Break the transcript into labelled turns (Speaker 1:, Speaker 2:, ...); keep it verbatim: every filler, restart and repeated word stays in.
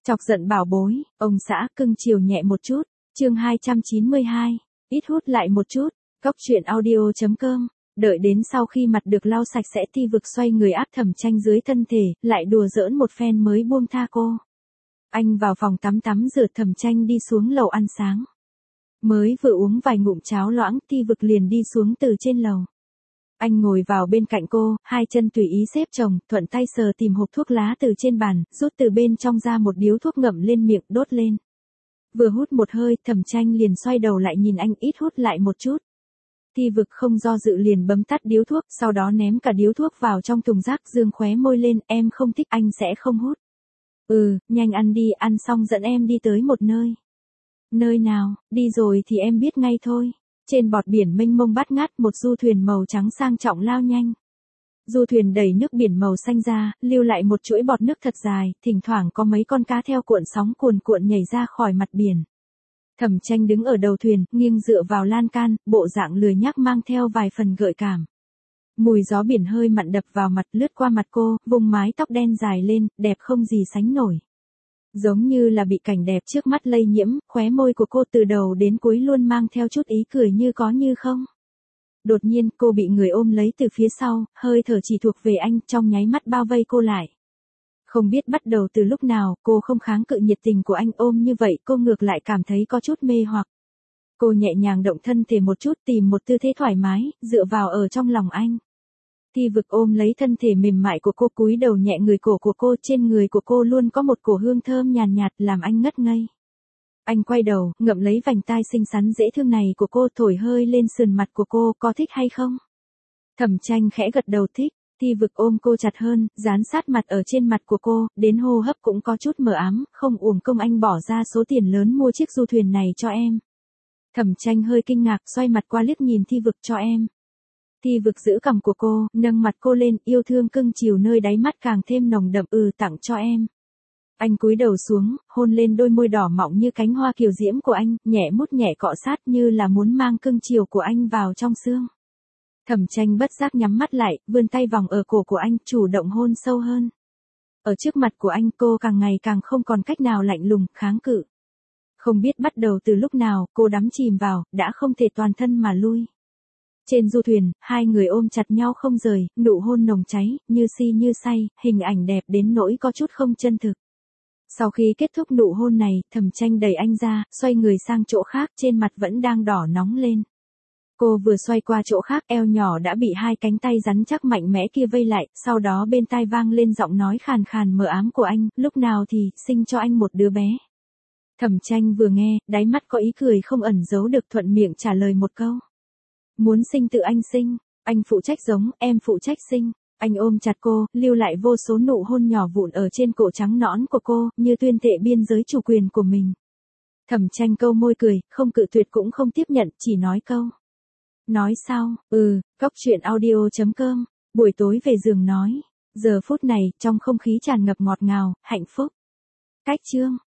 Speaker 1: Chọc giận bảo bối, ông xã cưng chiều nhẹ một chút, chương hai trăm chín mươi hai, ít hút lại một chút, cóc truyện audio.com, đợi đến sau khi mặt được lau sạch sẽ Thi Vực xoay người áp Thẩm Tranh dưới thân thể, lại đùa giỡn một phen mới buông tha cô. Anh vào phòng tắm tắm rửa, Thẩm Tranh đi xuống lầu ăn sáng. Mới vừa uống vài ngụm cháo loãng, Thi Vực liền đi xuống từ trên lầu. Anh ngồi vào bên cạnh cô, hai chân tùy ý xếp chồng, thuận tay sờ tìm hộp thuốc lá từ trên bàn, rút từ bên trong ra một điếu thuốc ngậm lên miệng, đốt lên. Vừa hút một hơi, Thẩm Tranh liền xoay đầu lại nhìn anh, ít hút lại một chút. Thi Vực không do dự liền bấm tắt điếu thuốc, sau đó ném cả điếu thuốc vào trong thùng rác, dương khóe môi lên, em không thích, anh sẽ không hút. Ừ, nhanh ăn đi, ăn xong dẫn em đi tới một nơi. Nơi nào, đi rồi thì em biết ngay thôi. Trên bọt biển mênh mông bát ngát, một du thuyền màu trắng sang trọng lao nhanh. Du thuyền đẩy nước biển màu xanh ra, lưu lại một chuỗi bọt nước thật dài, thỉnh thoảng có mấy con cá theo cuộn sóng cuồn cuộn nhảy ra khỏi mặt biển. Thẩm Tranh đứng ở đầu thuyền, nghiêng dựa vào lan can, bộ dạng lười nhác mang theo vài phần gợi cảm. Mùi gió biển hơi mặn đập vào mặt, lướt qua mặt cô, vùng mái tóc đen dài lên, đẹp không gì sánh nổi. Giống như là bị cảnh đẹp trước mắt lây nhiễm, khóe môi của cô từ đầu đến cuối luôn mang theo chút ý cười như có như không. Đột nhiên cô bị người ôm lấy từ phía sau, hơi thở chỉ thuộc về anh, trong nháy mắt bao vây cô lại. Không biết bắt đầu từ lúc nào, cô không kháng cự nhiệt tình của anh, ôm như vậy cô ngược lại cảm thấy có chút mê hoặc. Cô nhẹ nhàng động thân thể một chút, tìm một tư thế thoải mái, dựa vào ở trong lòng anh. Thi Vực ôm lấy thân thể mềm mại của cô, cúi đầu nhẹ người cổ của cô, trên người của cô luôn có một cổ hương thơm nhàn nhạt, nhạt làm anh ngất ngây. Anh quay đầu, ngậm lấy vành tai xinh xắn dễ thương này của cô, thổi hơi lên sườn mặt của cô, có thích hay không? Thẩm Tranh khẽ gật đầu thích. Thi Vực ôm cô chặt hơn, dán sát mặt ở trên mặt của cô, đến hô hấp cũng có chút mờ ám, không uổng công anh bỏ ra số tiền lớn mua chiếc du thuyền này cho em. Thẩm Tranh hơi kinh ngạc, xoay mặt qua liếc nhìn Thi Vực, cho em. Thi Vực giữ cằm của cô, nâng mặt cô lên, yêu thương cưng chiều nơi đáy mắt càng thêm nồng đậm, ừ tặng cho em. Anh cúi đầu xuống, hôn lên đôi môi đỏ mọng như cánh hoa kiều diễm của anh, nhẹ mút nhẹ cọ sát như là muốn mang cưng chiều của anh vào trong xương. Thẩm Tranh bất giác nhắm mắt lại, vươn tay vòng ở cổ của anh, chủ động hôn sâu hơn. Ở trước mặt của anh cô càng ngày càng không còn cách nào lạnh lùng, kháng cự. Không biết bắt đầu từ lúc nào, cô đắm chìm vào, đã không thể toàn thân mà lui. Trên du thuyền, hai người ôm chặt nhau không rời, nụ hôn nồng cháy, như si như say, hình ảnh đẹp đến nỗi có chút không chân thực. Sau khi kết thúc nụ hôn này, Thẩm Tranh đẩy anh ra, xoay người sang chỗ khác, trên mặt vẫn đang đỏ nóng lên. Cô vừa xoay qua chỗ khác, eo nhỏ đã bị hai cánh tay rắn chắc mạnh mẽ kia vây lại, sau đó bên tai vang lên giọng nói khàn khàn mờ ám của anh, lúc nào thì, sinh cho anh một đứa bé. Thẩm Tranh vừa nghe, đáy mắt có ý cười không ẩn giấu được, thuận miệng trả lời một câu. Muốn sinh tự anh sinh, anh phụ trách giống, em phụ trách sinh. Anh ôm chặt cô, lưu lại vô số nụ hôn nhỏ vụn ở trên cổ trắng nõn của cô, như tuyên thệ biên giới chủ quyền của mình. Thẩm Tranh câu môi cười, không cự tuyệt cũng không tiếp nhận, chỉ nói câu. Nói sao, ừ, cóc truyện audio.com, buổi tối về giường nói. Giờ phút này, trong không khí tràn ngập ngọt ngào, hạnh phúc. Cách chương.